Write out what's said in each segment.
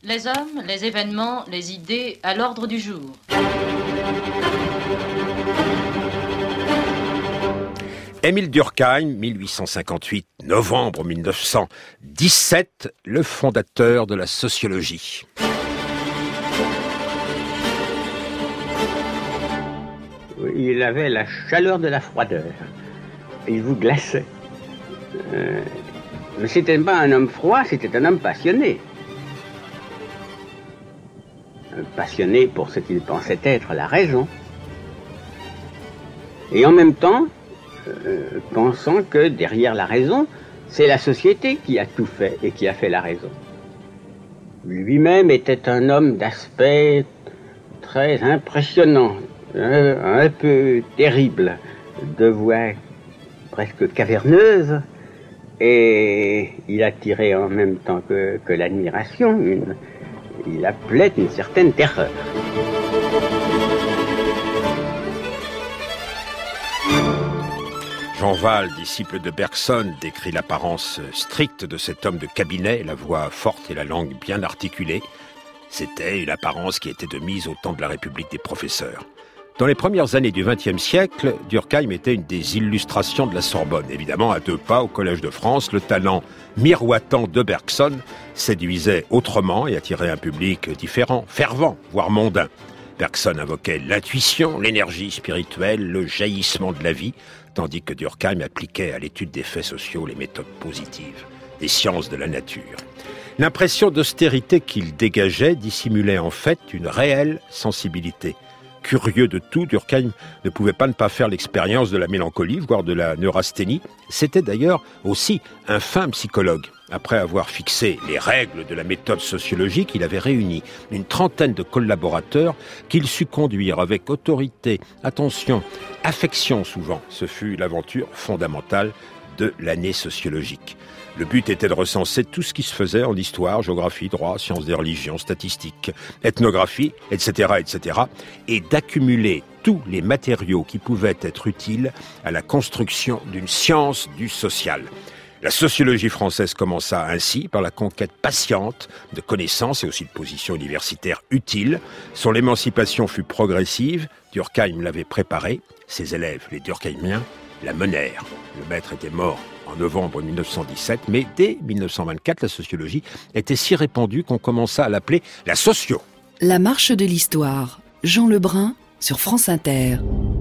Les hommes, les événements, les idées à l'ordre du jour. Émile Durkheim, 1858, novembre 1917, le fondateur de la sociologie. Il avait la chaleur de la froideur. Il vous glaçait. Mais c'était pas un homme froid, c'était un homme passionné. Passionné pour ce qu'il pensait être la raison. Et en même temps, pensant que derrière la raison, c'est la société qui a tout fait et qui a fait la raison. Lui-même était un homme d'aspect très impressionnant, un peu terrible, de voix presque caverneuse, et il attirait en même temps que l'admiration, il appelait une certaine terreur. Jean Wahl, disciple de Bergson, décrit l'apparence stricte de cet homme de cabinet, la voix forte et la langue bien articulée. C'était une apparence qui était de mise au temps de la République des professeurs. Dans les premières années du XXe siècle, Durkheim était une des illustrations de la Sorbonne. Évidemment, à 2 pas au Collège de France, le talent miroitant de Bergson séduisait autrement et attirait un public différent, fervent, voire mondain. Bergson invoquait l'intuition, l'énergie spirituelle, le jaillissement de la vie, tandis que Durkheim appliquait à l'étude des faits sociaux les méthodes positives, des sciences de la nature. L'impression d'austérité qu'il dégageait dissimulait en fait une réelle sensibilité. Curieux de tout, Durkheim ne pouvait pas ne pas faire l'expérience de la mélancolie, voire de la neurasthénie. C'était d'ailleurs aussi un fin psychologue. Après avoir fixé les règles de la méthode sociologique, il avait réuni une trentaine de collaborateurs qu'il sut conduire avec autorité, attention, affection souvent. Ce fut l'aventure fondamentale de l'année sociologique. Le but était de recenser tout ce qui se faisait en histoire, géographie, droit, sciences des religions, statistiques, ethnographie, etc., et d'accumuler tous les matériaux qui pouvaient être utiles à la construction d'une science du social. La sociologie française commença ainsi par la conquête patiente de connaissances et aussi de positions universitaires utiles. Son émancipation fut progressive, Durkheim l'avait préparée, ses élèves, les Durkheimiens, la menèrent. Le maître était mort en novembre 1917, mais dès 1924, la sociologie était si répandue qu'on commença à l'appeler la socio. La marche de l'histoire, Jean Lebrun sur France Inter.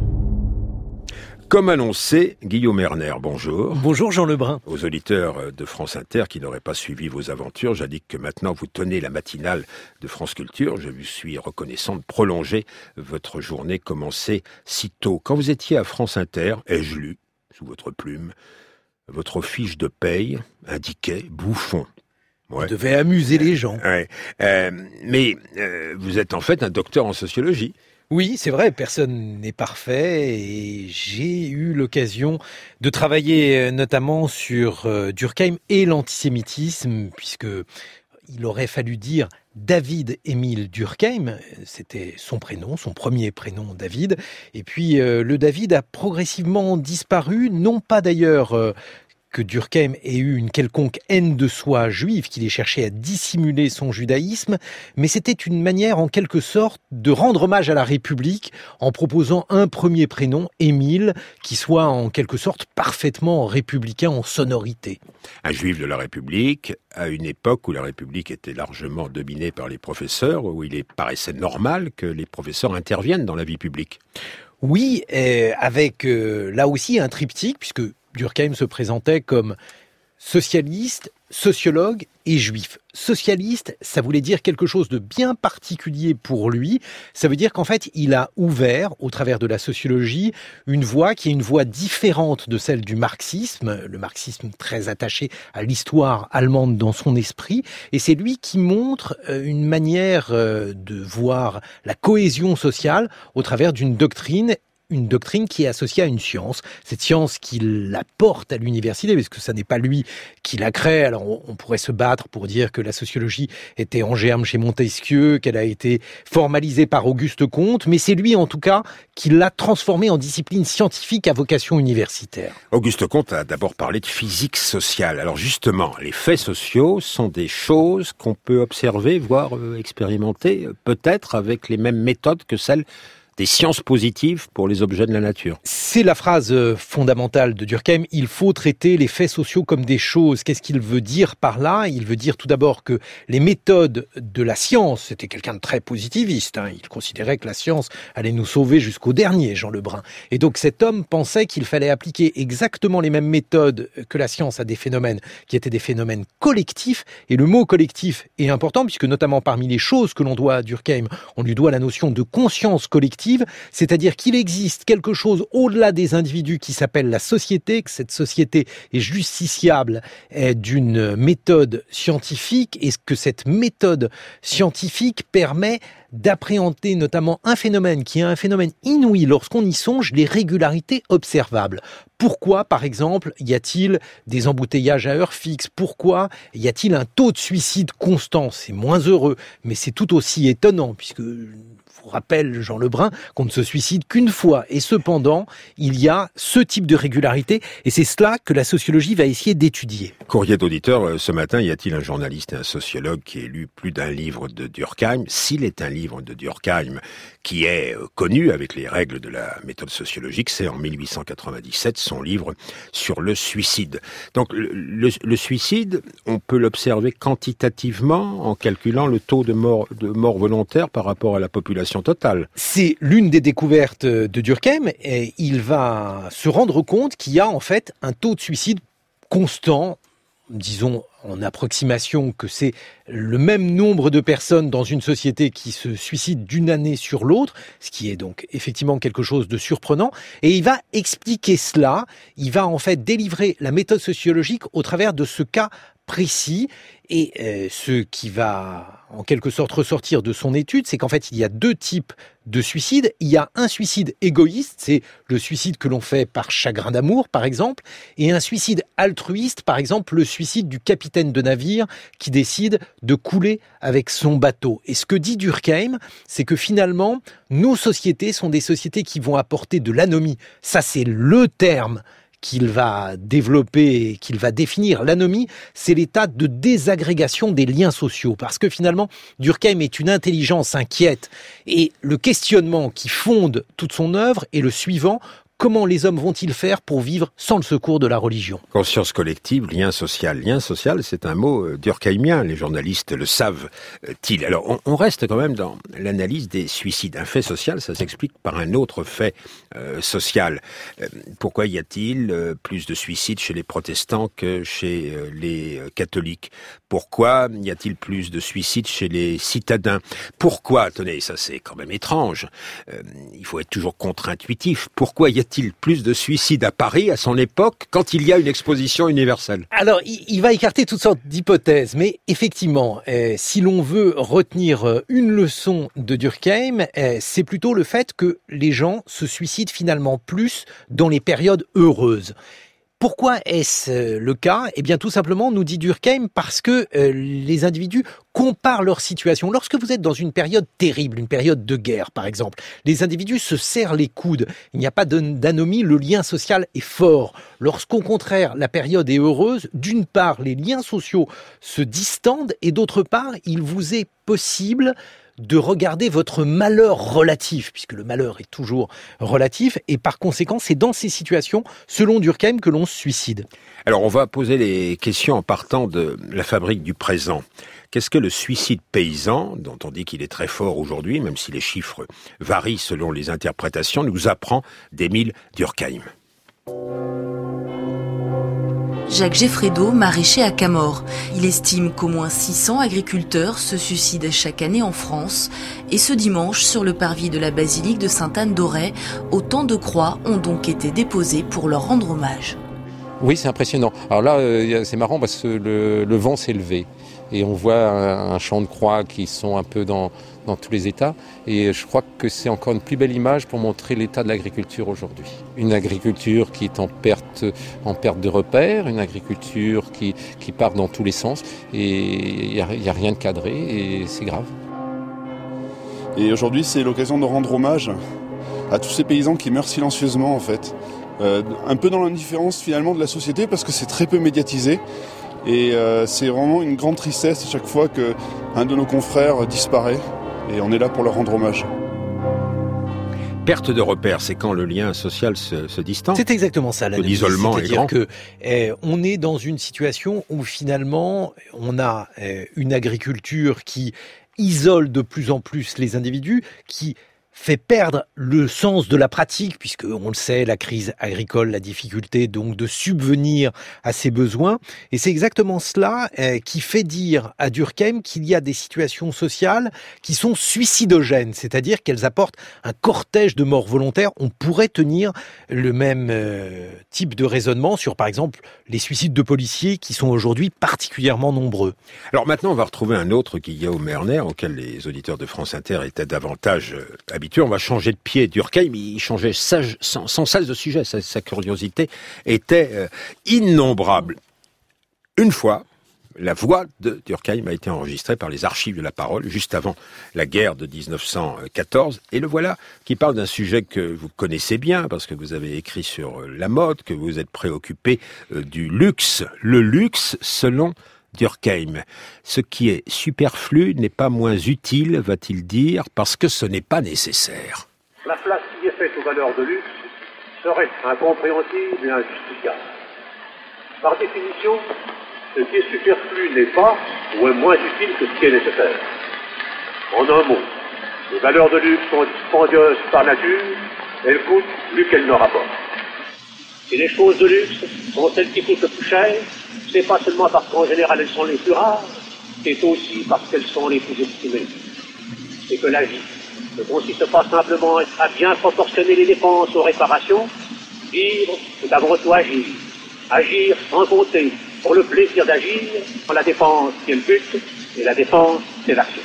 Comme annoncé, Guillaume Erner, bonjour. Bonjour Jean Lebrun. Aux auditeurs de France Inter qui n'auraient pas suivi vos aventures, j'indique que maintenant vous tenez la matinale de France Culture. Je vous suis reconnaissant de prolonger votre journée commencée si tôt. Quand vous étiez à France Inter, ai-je lu, sous votre plume, votre fiche de paye indiquait bouffon. Ouais. Vous devez amuser les gens. Ouais. Mais vous êtes en fait un docteur en sociologie. Oui, c'est vrai, personne n'est parfait et j'ai eu l'occasion de travailler notamment sur Durkheim et l'antisémitisme, puisque il aurait fallu dire David Émile Durkheim, c'était son prénom, son premier prénom David, et puis le David a progressivement disparu, non pas d'ailleurs que Durkheim ait eu une quelconque haine de soi juive, qu'il ait cherché à dissimuler son judaïsme, mais c'était une manière en quelque sorte de rendre hommage à la République en proposant un premier prénom, Émile, qui soit en quelque sorte parfaitement républicain en sonorité. Un juif de la République, à une époque où la République était largement dominée par les professeurs, où il paraissait normal que les professeurs interviennent dans la vie publique. Oui, avec là aussi un triptyque, puisque Durkheim se présentait comme socialiste, sociologue et juif. Socialiste, ça voulait dire quelque chose de bien particulier pour lui. Ça veut dire qu'en fait, il a ouvert, au travers de la sociologie, une voie qui est une voie différente de celle du marxisme, le marxisme très attaché à l'histoire allemande dans son esprit. Et c'est lui qui montre une manière de voir la cohésion sociale au travers d'une doctrine une doctrine qui est associée à une science. Cette science qu'il apporte à l'université, parce que ça n'est pas lui qui la crée. Alors on pourrait se battre pour dire que la sociologie était en germe chez Montesquieu, qu'elle a été formalisée par Auguste Comte, mais c'est lui en tout cas qui l'a transformée en discipline scientifique à vocation universitaire. Auguste Comte a d'abord parlé de physique sociale. Alors justement, les faits sociaux sont des choses qu'on peut observer, voire expérimenter, peut-être avec les mêmes méthodes que celles des sciences positives pour les objets de la nature. C'est la phrase fondamentale de Durkheim. Il faut traiter les faits sociaux comme des choses. Qu'est-ce qu'il veut dire par là ? Il veut dire tout d'abord que les méthodes de la science, c'était quelqu'un de très positiviste. Il considérait que la science allait nous sauver jusqu'au dernier, Jean Lebrun. Et donc cet homme pensait qu'il fallait appliquer exactement les mêmes méthodes que la science à des phénomènes qui étaient des phénomènes collectifs. Et le mot collectif est important puisque notamment parmi les choses que l'on doit à Durkheim, on lui doit la notion de conscience collective. C'est-à-dire qu'il existe quelque chose au-delà des individus qui s'appelle la société, que cette société est justiciable d'une méthode scientifique et que cette méthode scientifique permet d'appréhender notamment un phénomène qui est un phénomène inouï lorsqu'on y songe, les régularités observables. Pourquoi, par exemple, y a-t-il des embouteillages à heure fixe ? Pourquoi y a-t-il un taux de suicide constant ? C'est moins heureux, mais c'est tout aussi étonnant, puisque je vous rappelle, Jean Lebrun, qu'on ne se suicide qu'une fois. Et cependant, il y a ce type de régularité, et c'est cela que la sociologie va essayer d'étudier. Courrier d'auditeur, ce matin, y a-t-il un journaliste et un sociologue qui ait lu plus d'un livre de Durkheim ? S'il est un livre de Durkheim qui est connu avec les règles de la méthode sociologique, c'est en 1897 son livre sur le suicide. Donc le suicide, on peut l'observer quantitativement en calculant le taux de mort volontaire par rapport à la population totale. C'est l'une des découvertes de Durkheim et il va se rendre compte qu'il y a en fait un taux de suicide constant, disons en approximation que c'est le même nombre de personnes dans une société qui se suicident d'une année sur l'autre, ce qui est donc effectivement quelque chose de surprenant, et il va expliquer cela, il va en fait délivrer la méthode sociologique au travers de ce cas précis, et ce qui va en quelque sorte ressortir de son étude, c'est qu'en fait il y a deux types de suicide. Il y a un suicide égoïste, c'est le suicide que l'on fait par chagrin d'amour par exemple, et un suicide altruiste, par exemple le suicide du capitaine de navire qui décide de couler avec son bateau. Et ce que dit Durkheim, c'est que finalement nos sociétés sont des sociétés qui vont apporter de l'anomie. Ça c'est le terme qu'il va développer, qu'il va définir. L'anomie, c'est l'état de désagrégation des liens sociaux. Parce que finalement, Durkheim est une intelligence inquiète. Et le questionnement qui fonde toute son œuvre est le suivant: comment les hommes vont-ils faire pour vivre sans le secours de la religion ? Conscience collective, lien social. Lien social, c'est un mot durkheimien, les journalistes le savent-ils. Alors, on reste quand même dans l'analyse des suicides. Un fait social, ça s'explique par un autre fait social. Pourquoi y a-t-il plus de suicides chez les protestants que chez les catholiques ? Pourquoi y a-t-il plus de suicides chez les citadins ? Pourquoi, tenez, ça c'est quand même étrange, il faut être toujours contre-intuitif, pourquoi y a-t-il plus de suicides à Paris à son époque quand il y a une exposition universelle ? Alors, il va écarter toutes sortes d'hypothèses, mais effectivement, si l'on veut retenir une leçon de Durkheim, c'est plutôt le fait que les gens se suicident finalement plus dans les périodes heureuses. Pourquoi est-ce le cas ? Eh bien, tout simplement, nous dit Durkheim, parce que les individus comparent leur situation. Lorsque vous êtes dans une période terrible, une période de guerre, par exemple, les individus se serrent les coudes. Il n'y a pas d'anomie, le lien social est fort. Lorsqu'au contraire, la période est heureuse, d'une part, les liens sociaux se distendent, et d'autre part, il vous est possible de regarder votre malheur relatif, puisque le malheur est toujours relatif, et par conséquent, c'est dans ces situations, selon Durkheim, que l'on se suicide. Alors, on va poser les questions en partant de la fabrique du présent. Qu'est-ce que le suicide paysan, dont on dit qu'il est très fort aujourd'hui, même si les chiffres varient selon les interprétations, nous apprend d'Émile Durkheim ? Jacques Geffredo, maraîcher à Camors. Il estime qu'au moins 600 agriculteurs se suicident chaque année en France. Et ce dimanche, sur le parvis de la basilique de Sainte-Anne-d'Auray, autant de croix ont donc été déposées pour leur rendre hommage. Oui, c'est impressionnant. Alors là, c'est marrant parce que le vent s'est levé. et on voit un champ de croix qui sont un peu dans tous les états. Et je crois que c'est encore une plus belle image pour montrer l'état de l'agriculture aujourd'hui. Une agriculture qui est en perte de repères, une agriculture qui part dans tous les sens, et il n'y a rien de cadré, et c'est grave. Et aujourd'hui, c'est l'occasion de rendre hommage à tous ces paysans qui meurent silencieusement, en fait. Un peu dans l'indifférence, finalement, de la société, parce que c'est très peu médiatisé. Et c'est vraiment une grande tristesse à chaque fois qu'un de nos confrères disparaît. Et on est là pour leur rendre hommage. Perte de repères, c'est quand le lien social se distend. C'est exactement ça, l'analyse. L'isolement est grand. C'est-à-dire que on est dans une situation où finalement on a une agriculture qui isole de plus en plus les individus, qui fait perdre le sens de la pratique, puisque on le sait, la crise agricole, la difficulté donc de subvenir à ses besoins. Et c'est exactement cela qui fait dire à Durkheim qu'il y a des situations sociales qui sont suicidogènes, c'est-à-dire qu'elles apportent un cortège de morts volontaires. On pourrait tenir le même type de raisonnement sur, par exemple, les suicides de policiers qui sont aujourd'hui particulièrement nombreux. Alors maintenant, on va retrouver un autre Guillaume Erner, auquel les auditeurs de France Inter étaient davantage habitués. On va changer de pied. Durkheim, il changeait sans cesse de sujet. Sa curiosité était innombrable. Une fois, la voix de Durkheim a été enregistrée par les archives de la parole, juste avant la guerre de 1914. Et le voilà qui parle d'un sujet que vous connaissez bien, parce que vous avez écrit sur la mode, que vous êtes préoccupé du luxe. Le luxe, selon Durkheim. Ce qui est superflu n'est pas moins utile, va-t-il dire, parce que ce n'est pas nécessaire. La place qui est faite aux valeurs de luxe serait incompréhensible et injustifiable. Par définition, ce qui est superflu n'est pas ou est moins utile que ce qui est nécessaire. En un mot, les valeurs de luxe sont dispendieuses par nature, elles coûtent plus qu'elles ne rapportent. Si les choses de luxe sont celles qui coûtent le plus cher, c'est pas seulement parce qu'en général elles sont les plus rares, c'est aussi parce qu'elles sont les plus estimées. C'est que la vie ne consiste pas simplement à bien proportionner les dépenses aux réparations. Vivre, c'est avant tout agir. Agir sans compter, pour le plaisir d'agir, quand la dépense c'est le but, et la dépense c'est l'action.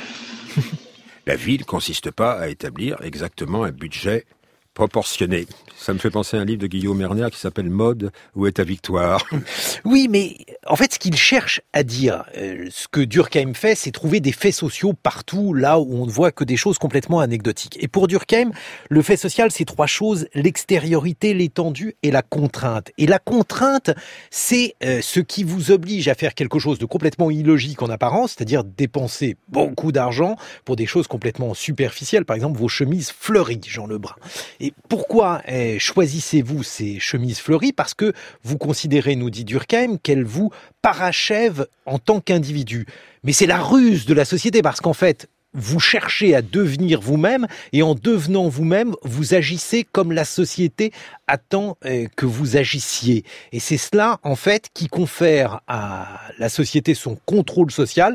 La vie ne consiste pas à établir exactement un budget proportionné. Ça me fait penser à un livre de Guillaume Erner qui s'appelle « Mode, où est ta victoire ?» Oui, mais en fait, ce qu'il cherche à dire, ce que Durkheim fait, c'est trouver des faits sociaux partout, là où on ne voit que des choses complètement anecdotiques. Et pour Durkheim, le fait social, c'est trois choses, l'extériorité, l'étendue et la contrainte. Et la contrainte, c'est ce qui vous oblige à faire quelque chose de complètement illogique en apparence, c'est-à-dire dépenser beaucoup d'argent pour des choses complètement superficielles, par exemple vos chemises fleuries, Jean Lebrun. Et pourquoi choisissez-vous ces chemises fleuries? Parce que vous considérez, nous dit Durkheim, qu'elles vous parachèvent en tant qu'individu. Mais c'est la ruse de la société, parce qu'en fait, vous cherchez à devenir vous-même, et en devenant vous-même, vous agissez comme la société attend que vous agissiez. Et c'est cela, en fait, qui confère à la société son contrôle social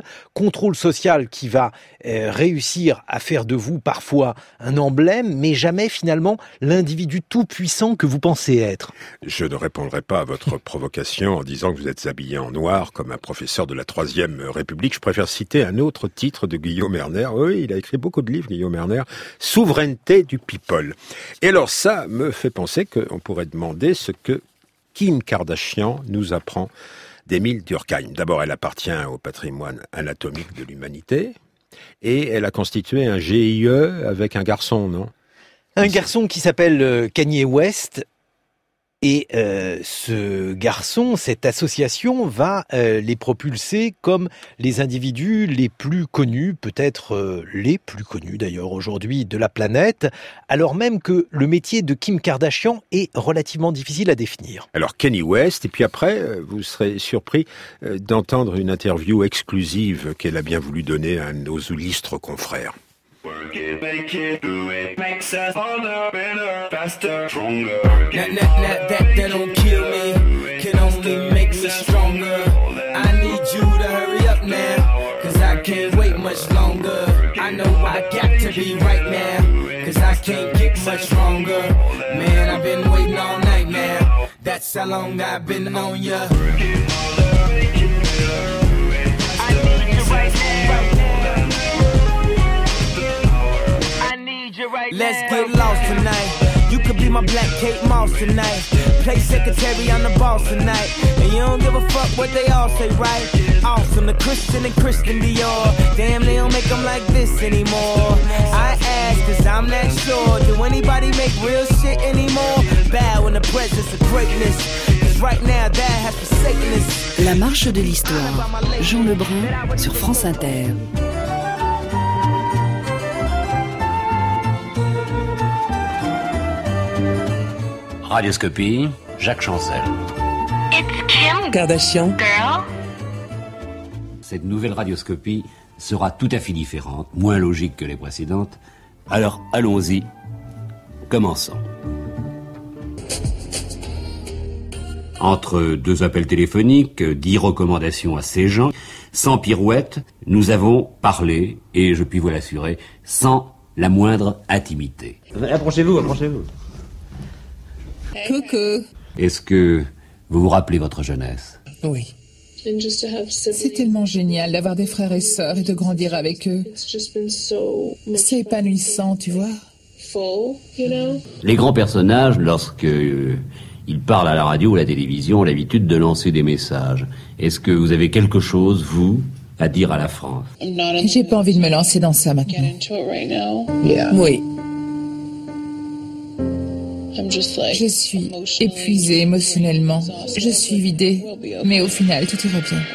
qui va réussir à faire de vous parfois un emblème, mais jamais finalement l'individu tout-puissant que vous pensez être. Je ne répondrai pas à votre provocation en disant que vous êtes habillé en noir comme un professeur de la Troisième République. Je préfère citer un autre titre de Guillaume Erner. Oui, il a écrit beaucoup de livres, Guillaume Erner. Souveraineté du people. Et alors ça me fait penser qu'on pourrait demander ce que Kim Kardashian nous apprend d'Émile Durkheim. D'abord, elle appartient au patrimoine anatomique de l'humanité et elle a constitué un GIE avec un garçon, non? Un garçon qui s'appelle Kanye West. Et ce garçon, cette association va les propulser comme les individus les plus connus, peut-être les plus connus d'ailleurs aujourd'hui de la planète, alors même que le métier de Kim Kardashian est relativement difficile à définir. Alors Kanye West, et puis après, vous serez surpris d'entendre une interview exclusive qu'elle a bien voulu donner à nos illustres confrères. Work it, make it, do it, makes us harder, better, faster, stronger. That don't kill me, can only make us stronger. I need you to hurry up now, cause I can't wait much longer. I know I got to be right now, cause I can't get much stronger. Man, I've been waiting all night now, that's how long I've been on ya. I need you Let's get lost tonight. You could be my black Kate Moss tonight. Play secretary, I'm the boss tonight. And you don't give a fuck what they all say, right? Awesome, the Christian and Christian Dior. Damn, they don't make them like this anymore. I ask, cause I'm not sure. Do anybody make real shit anymore? Bow in the presence of greatness. Cause right now that has forsaken us. La marche de l'histoire. Jean Lebrun sur France Inter. Radioscopie, Jacques Chancel. It's Kim Kardashian. Girl. Cette nouvelle radioscopie sera tout à fait différente, moins logique que les précédentes. Alors allons-y, commençons. Entre 2 appels téléphoniques, 10 recommandations à ces gens, sans pirouette, nous avons parlé, et je puis vous l'assurer, sans la moindre intimité. Approchez-vous. Coucou. Est-ce que vous vous rappelez votre jeunesse? Oui. C'est tellement génial d'avoir des frères et sœurs et de grandir avec eux. C'est épanouissant, tu vois. Les grands personnages, lorsque ils parlent à la radio ou à la télévision, ont l'habitude de lancer des messages. Est-ce que vous avez quelque chose, vous, à dire à la France? J'ai pas envie de me lancer dans ça maintenant. Oui. Je suis épuisée émotionnellement. Je suis vidée. Mais au final, tout ira bien.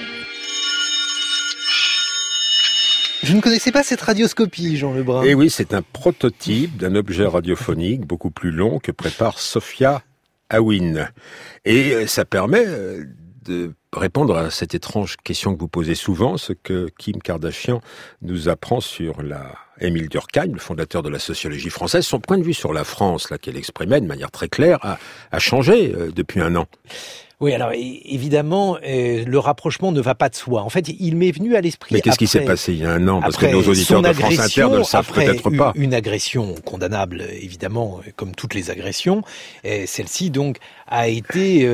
Je ne connaissais pas cette radioscopie, Jean Lebrun. Et oui, c'est un prototype d'un objet radiophonique beaucoup plus long que prépare Sophia Awin. Et ça permet de répondre à cette étrange question que vous posez souvent, ce que Kim Kardashian nous apprend sur Émile Durkheim, le fondateur de la sociologie française. Son point de vue sur la France, là, qu'elle exprimait de manière très claire, a changé depuis un an. Oui, alors évidemment, le rapprochement ne va pas de soi. En fait, il m'est venu à l'esprit. Mais qu'est-ce qui s'est passé il y a un an? Parce que nos auditeurs de France Inter ne le savent peut-être pas. Une agression condamnable, évidemment, comme toutes les agressions. Et celle-ci, donc, a été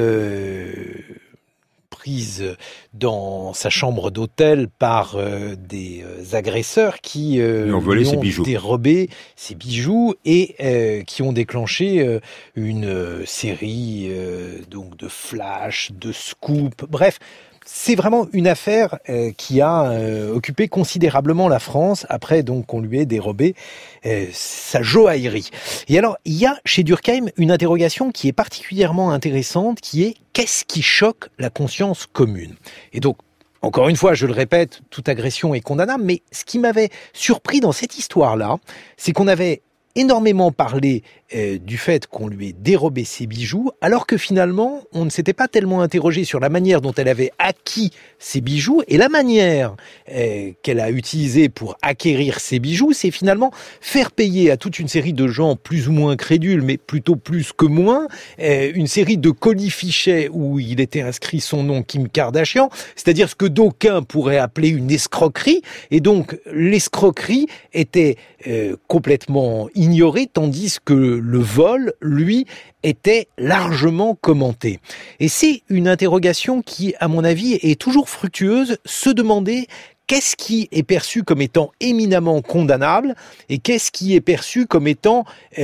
prise dans sa chambre d'hôtel par des agresseurs qui ont volé ses bijoux, dérobé ses bijoux et qui ont déclenché une série donc de flashs, de scoops, bref. C'est vraiment une affaire qui a occupé considérablement la France après donc qu'on lui ait dérobé sa joaillerie. Et alors, il y a chez Durkheim une interrogation qui est particulièrement intéressante, qui est « qu'est-ce qui choque la conscience commune ?» Et donc, encore une fois, je le répète, toute agression est condamnable, mais ce qui m'avait surpris dans cette histoire-là, c'est qu'on avait énormément parlé du fait qu'on lui ait dérobé ses bijoux, alors que finalement, on ne s'était pas tellement interrogé sur la manière dont elle avait acquis ses bijoux, et la manière qu'elle a utilisée pour acquérir ses bijoux, c'est finalement faire payer à toute une série de gens plus ou moins crédules, mais plutôt plus que moins, une série de colis-fichets où il était inscrit son nom Kim Kardashian, c'est-à-dire ce que d'aucuns pourraient appeler une escroquerie, et donc l'escroquerie était complètement ignorée, tandis que le vol, lui, était largement commenté. Et c'est une interrogation qui, à mon avis, est toujours fructueuse, se demander qu'est-ce qui est perçu comme étant éminemment condamnable et qu'est-ce qui est perçu comme étant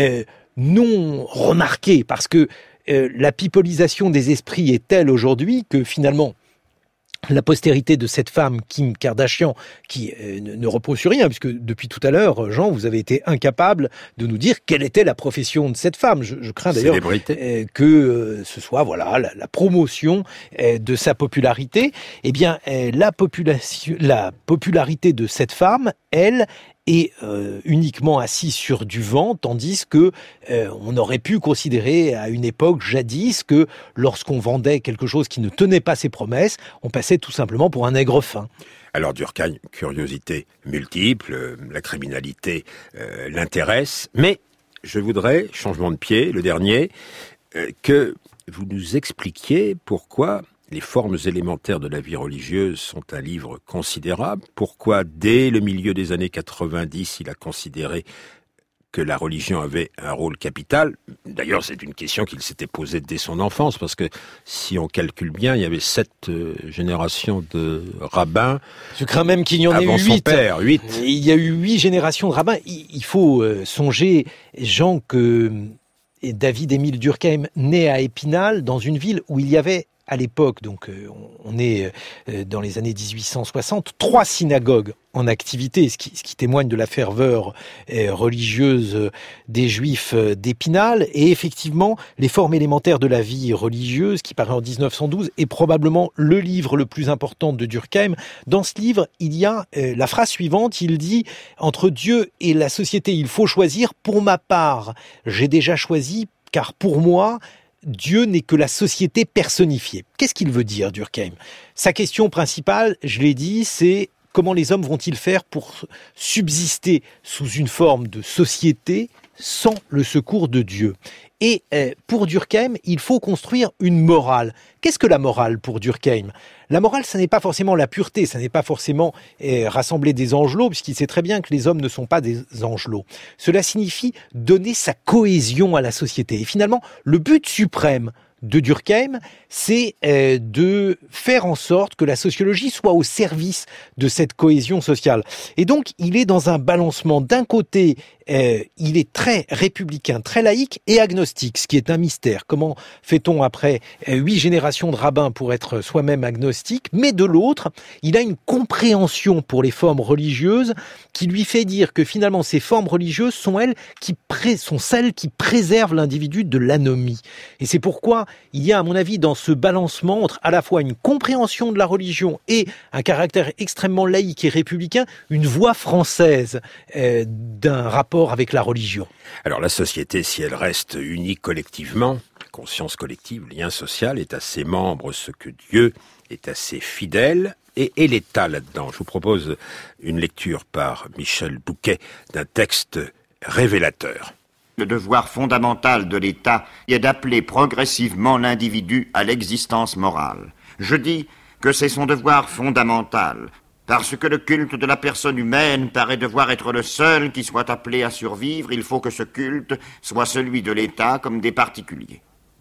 non remarqué, parce que la pipolisation des esprits est telle aujourd'hui que finalement, la postérité de cette femme, Kim Kardashian, qui ne repose sur rien, puisque depuis tout à l'heure, Jean, vous avez été incapable de nous dire quelle était la profession de cette femme. Je crains d'ailleurs que ce soit voilà la promotion de sa popularité. Eh bien, la popularité de cette femme, elle, est uniquement assise sur du vent, tandis que on aurait pu considérer à une époque jadis que lorsqu'on vendait quelque chose qui ne tenait pas ses promesses, on passait tout simplement pour un nègre fin. Alors Durkheim, curiosité multiple, la criminalité l'intéresse, mais je voudrais, changement de pied, le dernier, que vous nous expliquiez pourquoi les formes élémentaires de la vie religieuse sont un livre considérable. Pourquoi, dès le milieu des années 90, il a considéré que la religion avait un rôle capital. D'ailleurs, c'est une question qu'il s'était posée dès son enfance, parce que si on calcule bien, il y avait 7 générations de rabbins. Je crains même qu'il y en ait eu 8. Son père, 8. Il y a eu 8 générations de rabbins. Il faut songer, Jean, que David-Émile Durkheim naît à Épinal, dans une ville où il y avait à l'époque, donc on est dans les années 1860, 3 synagogues en activité, ce qui témoigne de la ferveur religieuse des Juifs d'Épinal. Et effectivement, les formes élémentaires de la vie religieuse, qui paraît en 1912, est probablement le livre le plus important de Durkheim. Dans ce livre, il y a la phrase suivante, il dit « Entre Dieu et la société, il faut choisir. Pour ma part, j'ai déjà choisi, car pour moi, Dieu n'est que la société personnifiée ». Qu'est-ce qu'il veut dire, Durkheim ? Sa question principale, je l'ai dit, c'est comment les hommes vont-ils faire pour subsister sous une forme de société sans le secours de Dieu ? Et pour Durkheim, il faut construire une morale. Qu'est-ce que la morale pour Durkheim ? La morale, ça n'est pas forcément la pureté, ça n'est pas forcément rassembler des angelots, puisqu'il sait très bien que les hommes ne sont pas des angelots. Cela signifie donner sa cohésion à la société. Et finalement, le but suprême de Durkheim, c'est de faire en sorte que la sociologie soit au service de cette cohésion sociale. Et donc, il est dans un balancement. D'un côté, il est très républicain, très laïque et agnostique, ce qui est un mystère. Comment fait-on après 8 générations de rabbins pour être soi-même agnostique ? Mais de l'autre, il a une compréhension pour les formes religieuses qui lui fait dire que finalement, ces formes religieuses sont celles qui préservent l'individu de l'anomie. Et c'est pourquoi il y a, à mon avis, dans ce balancement entre à la fois une compréhension de la religion et un caractère extrêmement laïque et républicain, une voix française d'un rapport avec la religion. Alors la société, si elle reste unie collectivement, conscience collective, lien social, est à ses membres ce que Dieu est à ses fidèles, et l'État là-dedans. Je vous propose une lecture par Michel Bouquet d'un texte révélateur. Le devoir fondamental de l'État est d'appeler progressivement l'individu à l'existence morale. Je dis que c'est son devoir fondamental, parce que le culte de la personne humaine paraît devoir être le seul qui soit appelé à survivre. Il faut que ce culte soit celui de l'État comme des particuliers.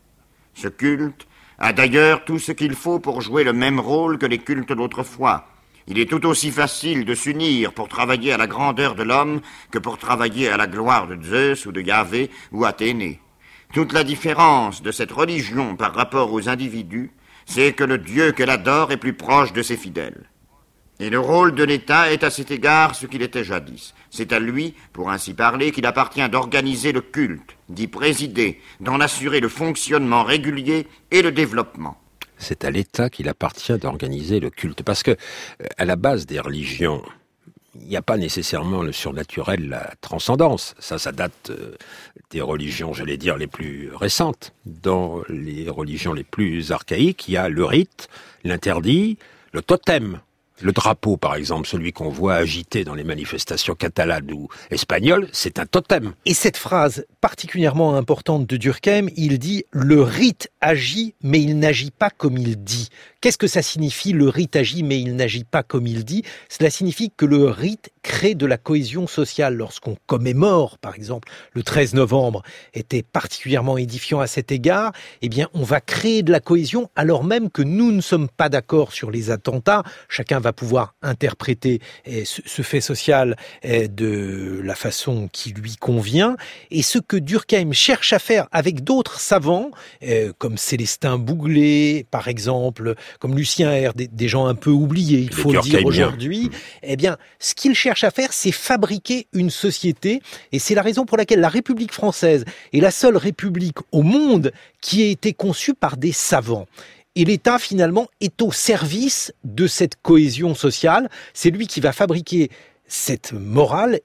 Ce culte a d'ailleurs tout ce qu'il faut pour jouer le même rôle que les cultes d'autrefois. Il est tout aussi facile de s'unir pour travailler à la grandeur de l'homme que pour travailler à la gloire de Zeus ou de Yahvé ou Athénée. Toute la différence de cette religion par rapport aux individus, c'est que le Dieu qu'elle adore est plus proche de ses fidèles. Et le rôle de l'État est à cet égard ce qu'il était jadis. C'est à lui, pour ainsi parler, qu'il appartient d'organiser le culte, d'y présider, d'en assurer le fonctionnement régulier et le développement. C'est à l'État qu'il appartient d'organiser le culte. Parce que, à la base des religions, il n'y a pas nécessairement le surnaturel, la transcendance. Ça date des religions, j'allais dire, les plus récentes. Dans les religions les plus archaïques, il y a le rite, l'interdit, le totem. Le drapeau, par exemple, celui qu'on voit agité dans les manifestations catalanes ou espagnoles, c'est un totem. Et cette phrase particulièrement importante de Durkheim, il dit « Le rite agit, mais il n'agit pas comme il dit ». Qu'est-ce que ça signifie, le rite agit, mais il n'agit pas comme il dit ? Cela signifie que le rite crée de la cohésion sociale. Lorsqu'on commémore, par exemple, le 13 novembre, était particulièrement édifiant à cet égard, eh bien, on va créer de la cohésion alors même que nous ne sommes pas d'accord sur les attentats. Chacun va pouvoir interpréter ce fait social de la façon qui lui convient. Et ce que Durkheim cherche à faire avec d'autres savants, comme Célestin Bouglet, par exemple, comme Lucien R, des gens un peu oubliés, il faut le dire aujourd'hui, eh bien, ce qu'il cherche à faire, c'est fabriquer une société, et c'est la raison pour laquelle la République française est la seule république au monde qui a été conçue par des savants. Et l'État, finalement, est au service de cette cohésion sociale. C'est lui qui va fabriquer cette morale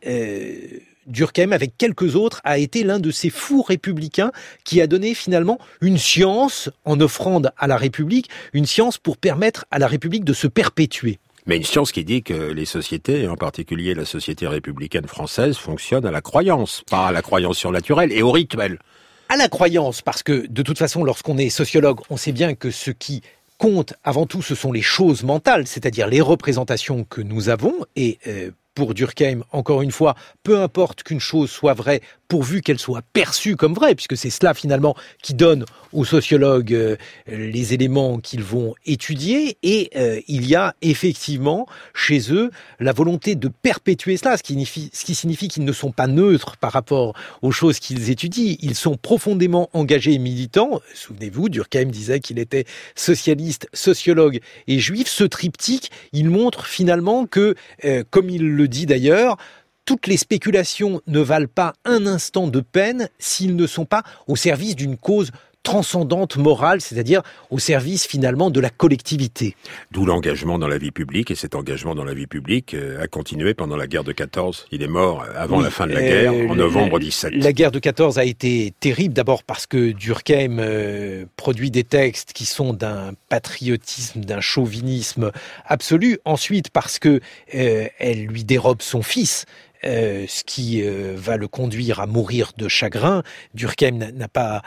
et Durkheim, avec quelques autres, a été l'un de ces fous républicains qui a donné finalement une science, en offrant à la République, une science pour permettre à la République de se perpétuer. Mais une science qui dit que les sociétés, et en particulier la société républicaine française, fonctionnent à la croyance, pas à la croyance surnaturelle et au rituel. À la croyance, parce que de toute façon, lorsqu'on est sociologue, on sait bien que ce qui compte avant tout, ce sont les choses mentales, c'est-à-dire les représentations que nous avons, et pour Durkheim, encore une fois, peu importe qu'une chose soit vraie, pourvu qu'elle soit perçue comme vraie, puisque c'est cela finalement qui donne aux sociologues les éléments qu'ils vont étudier. Et il y a effectivement chez eux la volonté de perpétuer cela, ce qui signifie qu'ils ne sont pas neutres par rapport aux choses qu'ils étudient. Ils sont profondément engagés et militants. Souvenez-vous, Durkheim disait qu'il était socialiste, sociologue et juif. Ce triptyque, il montre finalement que, comme il le dit d'ailleurs, toutes les spéculations ne valent pas un instant de peine s'ils ne sont pas au service d'une cause transcendante morale, c'est-à-dire au service finalement de la collectivité. D'où l'engagement dans la vie publique, et cet engagement dans la vie publique a continué pendant la guerre de 14. Il est mort avant la fin de la guerre, en novembre 17. La guerre de 14 a été terrible, d'abord parce que Durkheim produit des textes qui sont d'un patriotisme, d'un chauvinisme absolu. Ensuite parce que elle lui dérobe son fils. Ce qui va le conduire à mourir de chagrin. Durkheim n'a pas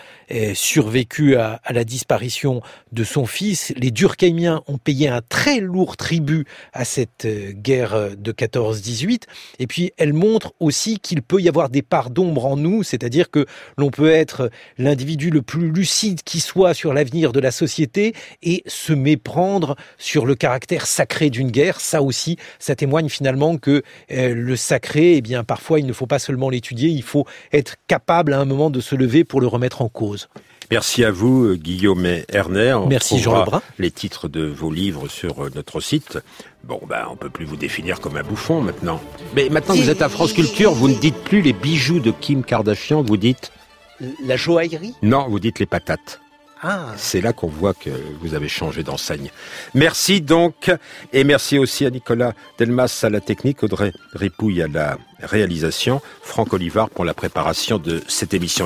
survécu à la disparition de son fils. Les Durkheimiens ont payé un très lourd tribut à cette guerre de 14-18. Et puis, elle montre aussi qu'il peut y avoir des parts d'ombre en nous, c'est-à-dire que l'on peut être l'individu le plus lucide qui soit sur l'avenir de la société et se méprendre sur le caractère sacré d'une guerre. Ça aussi, ça témoigne finalement que le sacré, eh bien, parfois, il ne faut pas seulement l'étudier, il faut être capable à un moment de se lever pour le remettre en cause. Merci à vous, Guillaume Erner. Merci, Jean Lebrun. Les titres de vos livres sur notre site. Bon, on peut plus vous définir comme un bouffon maintenant. Mais maintenant que vous êtes à France Culture, vous ne dites plus les bijoux de Kim Kardashian, vous dites... La joaillerie ? Non, vous dites les patates. Ah. C'est là qu'on voit que vous avez changé d'enseigne. Merci donc, et merci aussi à Nicolas Delmas à la technique, Audrey Ripouille à la réalisation, Franck Olivard pour la préparation de cette émission.